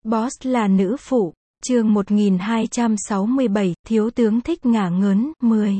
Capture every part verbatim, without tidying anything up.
Boss là nữ phụ, chương một nghìn hai trăm sáu mươi bảy, thiếu tướng thích ngả ngớn, mười.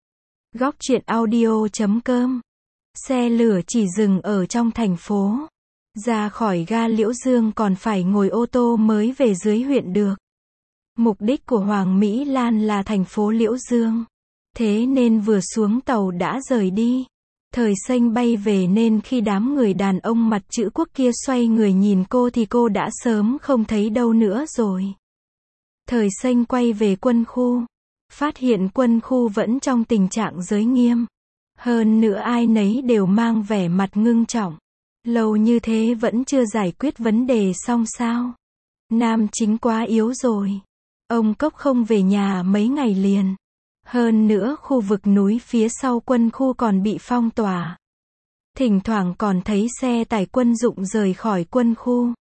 Góc truyện audio chấm com. Xe lửa chỉ dừng ở trong thành phố. Ra khỏi ga Liễu Dương còn phải ngồi ô tô mới về dưới huyện được. Mục đích của Hoàng Mỹ Lan là thành phố Liễu Dương. Thế nên vừa xuống tàu đã rời đi. Thời Xanh bay về nên khi đám người đàn ông mặt chữ quốc kia xoay người nhìn cô thì cô đã sớm không thấy đâu nữa rồi. Thời Xanh quay về quân khu. Phát hiện quân khu vẫn trong tình trạng giới nghiêm. Hơn nữa ai nấy đều mang vẻ mặt ngưng trọng. Lâu như thế vẫn chưa giải quyết vấn đề xong sao? Nam chính quá yếu rồi. Ông Cốc không về nhà mấy ngày liền. Hơn nữa khu vực núi phía sau quân khu còn bị phong tỏa. Thỉnh thoảng còn thấy xe tải quân dụng rời khỏi quân khu.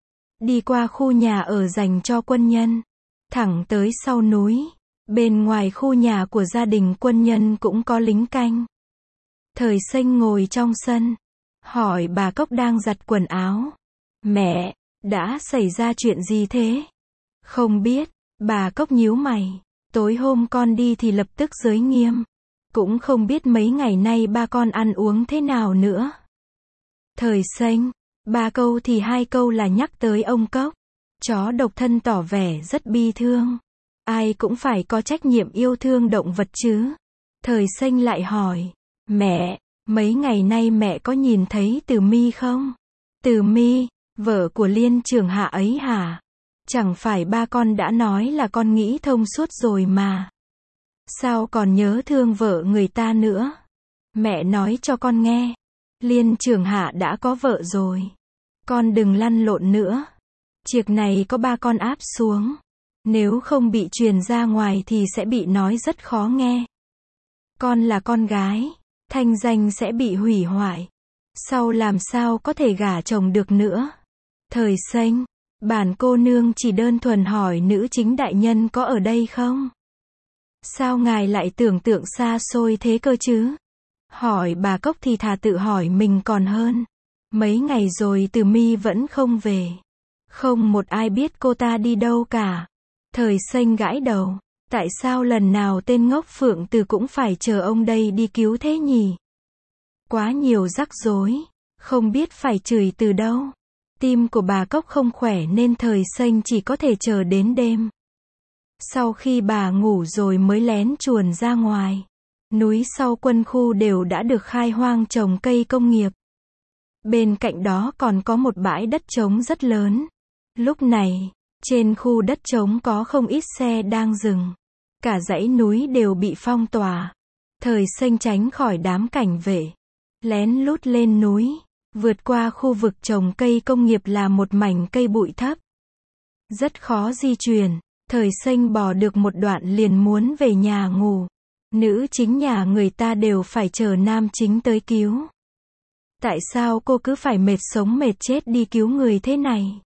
Đi qua khu nhà ở dành cho quân nhân. Thẳng tới sau núi. Bên ngoài khu nhà của gia đình quân nhân cũng có lính canh. Thời Xanh ngồi trong sân. Hỏi bà Cốc đang giặt quần áo. Mẹ, đã xảy ra chuyện gì thế? Không biết, bà Cốc nhíu mày. Tối hôm con đi thì lập tức giới nghiêm. Cũng không biết mấy ngày nay ba con ăn uống thế nào nữa. Thời Xanh, ba câu thì hai câu là nhắc tới ông Cốc. Chó độc thân tỏ vẻ rất bi thương. Ai cũng phải có trách nhiệm yêu thương động vật chứ. Thời Xanh lại hỏi. Mẹ, mấy ngày nay mẹ có nhìn thấy Từ My không? Từ My, vợ của Liên Trường Hạ ấy hả? Chẳng phải ba con đã nói là con nghĩ thông suốt rồi mà. Sao còn nhớ thương vợ người ta nữa? Mẹ nói cho con nghe. Liên Trường Hạ đã có vợ rồi. Con đừng lăn lộn nữa. Việc này có ba con áp xuống. Nếu không bị truyền ra ngoài thì sẽ bị nói rất khó nghe. Con là con gái. Thanh danh sẽ bị hủy hoại. Sau làm sao có thể gả chồng được nữa? Thời Xanh, bản cô nương chỉ đơn thuần hỏi nữ chính đại nhân có ở đây không? Sao ngài lại tưởng tượng xa xôi thế cơ chứ? Hỏi bà Cốc thì thà tự hỏi mình còn hơn. Mấy ngày rồi Từ My vẫn không về. Không một ai biết cô ta đi đâu cả. Thời Xanh gãi đầu. Tại sao lần nào tên ngốc Phượng Từ cũng phải chờ ông đây đi cứu thế nhỉ? Quá nhiều rắc rối. Không biết phải chửi từ đâu. Tim của bà Cốc không khỏe nên Thời Xanh chỉ có thể chờ đến đêm. Sau khi bà ngủ rồi mới lén chuồn ra ngoài. Núi sau quân khu đều đã được khai hoang trồng cây công nghiệp. Bên cạnh đó còn có một bãi đất trống rất lớn. Lúc này, trên khu đất trống có không ít xe đang dừng. Cả dãy núi đều bị phong tỏa. Thời Xanh tránh khỏi đám cảnh vệ. Lén lút lên núi. Vượt qua khu vực trồng cây công nghiệp là một mảnh cây bụi thấp. Rất khó di chuyển. Thời Xanh bò được một đoạn liền muốn về nhà ngủ. Nữ chính nhà người ta đều phải chờ nam chính tới cứu. Tại sao cô cứ phải mệt sống mệt chết đi cứu người thế này?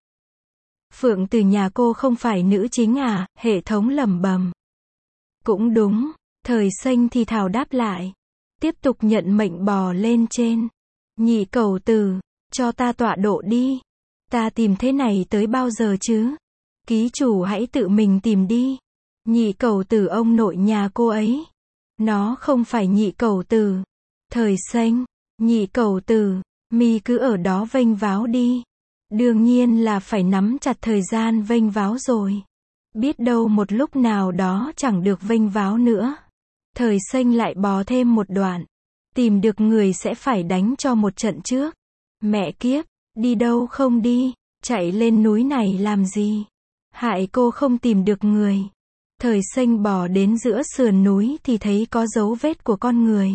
Phượng Từ nhà cô không phải nữ chính à? Hệ thống lẩm bẩm. Cũng đúng. Thời Xanh thì thào đáp lại. Tiếp tục nhận mệnh bò lên trên. Nhị cẩu Từ, cho ta tọa độ đi. Ta tìm thế này tới bao giờ chứ? Ký chủ hãy tự mình tìm đi. Nhị cẩu Từ ông nội nhà cô ấy. Nó không phải nhị cẩu Từ. Thời Xanh, nhị cẩu Từ, mi cứ ở đó vênh váo đi. Đương nhiên là phải nắm chặt thời gian vênh váo rồi. Biết đâu một lúc nào đó chẳng được vênh váo nữa. Thời Xanh lại bò thêm một đoạn. Tìm được người sẽ phải đánh cho một trận trước. Mẹ kiếp, đi đâu không đi, chạy lên núi này làm gì? Hại cô không tìm được người. Thời Xanh bò đến giữa sườn núi thì thấy có dấu vết của con người.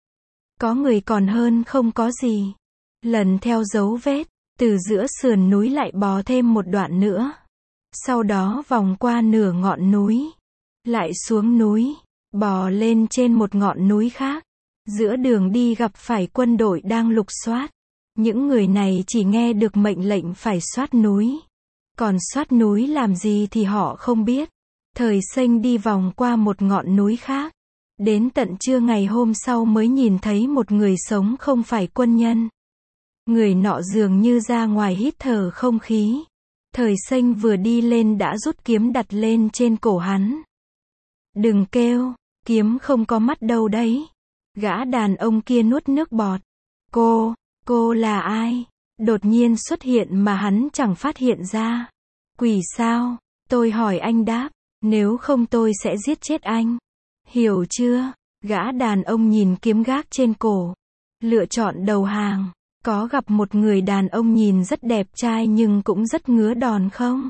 Có người còn hơn không có gì. Lần theo dấu vết, từ giữa sườn núi lại bò thêm một đoạn nữa. Sau đó vòng qua nửa ngọn núi. Lại xuống núi, bò lên trên một ngọn núi khác. Giữa đường đi gặp phải quân đội đang lục soát. Những người này chỉ nghe được mệnh lệnh phải soát núi. Còn soát núi làm gì thì họ không biết. Thời Xanh đi vòng qua một ngọn núi khác. Đến tận trưa ngày hôm sau mới nhìn thấy một người sống không phải quân nhân. Người nọ dường như ra ngoài hít thở không khí. Thời Xanh vừa đi lên đã rút kiếm đặt lên trên cổ hắn. Đừng kêu, kiếm không có mắt đâu đấy. Gã đàn ông kia nuốt nước bọt. Cô, cô là ai? Đột nhiên xuất hiện mà hắn chẳng phát hiện ra. Quỷ sao? Tôi hỏi anh đáp. Nếu không tôi sẽ giết chết anh. Hiểu chưa? Gã đàn ông nhìn kiếm gác trên cổ. Lựa chọn đầu hàng. Có gặp một người đàn ông nhìn rất đẹp trai nhưng cũng rất ngứa đòn không?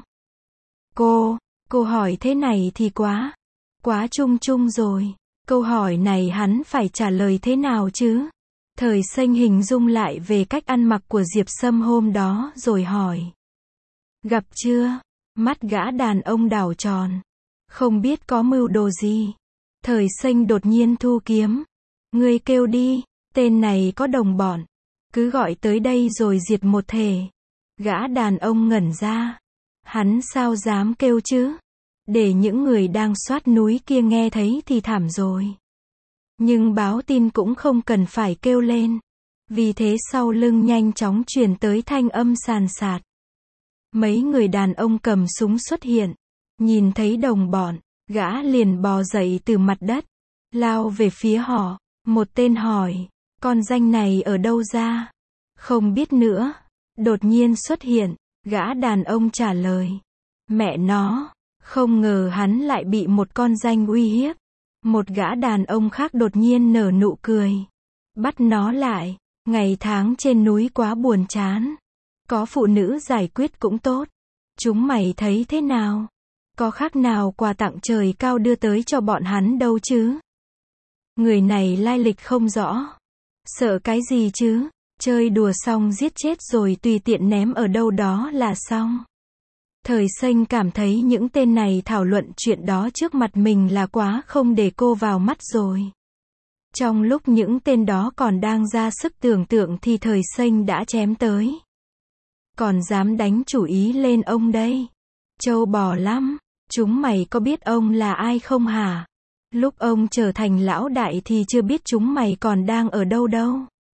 Cô, cô hỏi thế này thì quá, quá chung chung rồi. Câu hỏi này hắn phải trả lời thế nào chứ? Thời Xanh hình dung lại về cách ăn mặc của Diệp Sâm hôm đó rồi hỏi. Gặp chưa? Mắt gã đàn ông đảo tròn. Không biết có mưu đồ gì. Thời Xanh đột nhiên thu kiếm. Ngươi kêu đi, tên này có đồng bọn. Cứ gọi tới đây rồi diệt một thể. Gã đàn ông ngẩn ra. Hắn sao dám kêu chứ? Để những người đang soát núi kia nghe thấy thì thảm rồi. Nhưng báo tin cũng không cần phải kêu lên. Vì thế sau lưng nhanh chóng truyền tới thanh âm sàn sạt. Mấy người đàn ông cầm súng xuất hiện. Nhìn thấy đồng bọn, gã liền bò dậy từ mặt đất. Lao về phía họ. Một tên hỏi. Con danh này ở đâu ra? Không biết nữa. Đột nhiên xuất hiện. Gã đàn ông trả lời. Mẹ nó. Không ngờ hắn lại bị một con danh uy hiếp. Một gã đàn ông khác đột nhiên nở nụ cười. Bắt nó lại. Ngày tháng trên núi quá buồn chán. Có phụ nữ giải quyết cũng tốt. Chúng mày thấy thế nào? Có khác nào quà tặng trời cao đưa tới cho bọn hắn đâu chứ? Người này lai lịch không rõ. Sợ cái gì chứ? Chơi đùa xong giết chết rồi tùy tiện ném ở đâu đó là xong. Thời Xanh cảm thấy những tên này thảo luận chuyện đó trước mặt mình là quá không để cô vào mắt rồi. Trong lúc những tên đó còn đang ra sức tưởng tượng thì Thời Xanh đã chém tới. Còn dám đánh chủ ý lên ông đây. Trâu bò lắm. Chúng mày có biết ông là ai không hả? Lúc ông trở thành lão đại thì chưa biết chúng mày còn đang ở đâu đâu.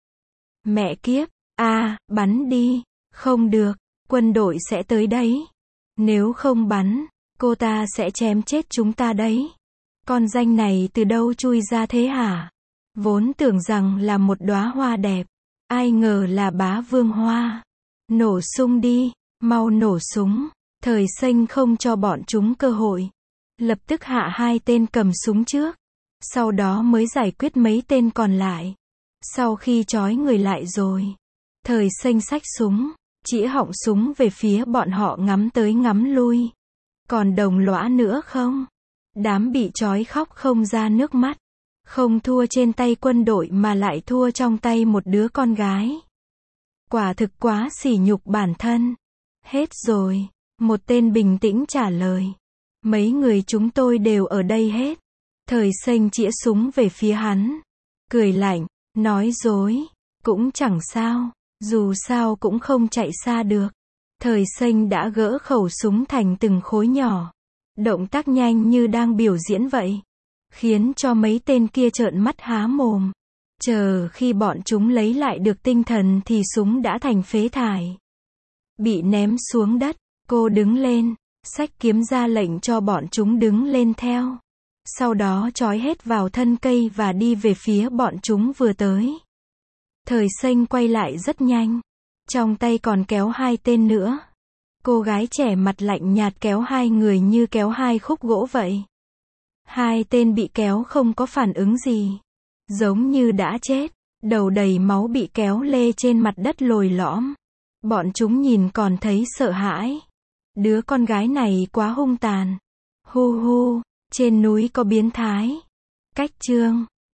Mẹ kiếp, a à, bắn đi. Không được, quân đội sẽ tới đấy. Nếu không bắn, cô ta sẽ chém chết chúng ta đấy. Con danh này từ đâu chui ra thế hả? Vốn tưởng rằng là một đóa hoa đẹp. Ai ngờ là bá vương hoa. Nổ súng đi, mau nổ súng. Thời Xanh không cho bọn chúng cơ hội. Lập tức hạ hai tên cầm súng trước. Sau đó mới giải quyết mấy tên còn lại. Sau khi trói người lại rồi. Thời Xanh xách súng. Chĩa họng súng về phía bọn họ ngắm tới ngắm lui. Còn đồng lõa nữa không? Đám bị trói khóc không ra nước mắt. Không thua trên tay quân đội mà lại thua trong tay một đứa con gái. Quả thực quá sỉ nhục bản thân. Hết rồi. Một tên bình tĩnh trả lời. Mấy người chúng tôi đều ở đây hết. Thời Xanh chĩa súng về phía hắn. Cười lạnh, nói dối. Cũng chẳng sao. Dù sao cũng không chạy xa được. Thời Xanh đã gỡ khẩu súng thành từng khối nhỏ. Động tác nhanh như đang biểu diễn vậy. Khiến cho mấy tên kia trợn mắt há mồm. Chờ khi bọn chúng lấy lại được tinh thần thì súng đã thành phế thải. Bị ném xuống đất. Cô đứng lên. Xách kiếm ra lệnh cho bọn chúng đứng lên theo. Sau đó trói hết vào thân cây và đi về phía bọn chúng vừa tới. Thời Xanh quay lại rất nhanh. Trong tay còn kéo hai tên nữa. Cô gái trẻ mặt lạnh nhạt kéo hai người như kéo hai khúc gỗ vậy. Hai tên bị kéo không có phản ứng gì. Giống như đã chết. Đầu đầy máu bị kéo lê trên mặt đất lồi lõm. Bọn chúng nhìn còn thấy sợ hãi. Đứa con gái này quá hung tàn. Hu hu, trên núi có biến thái. Cách chương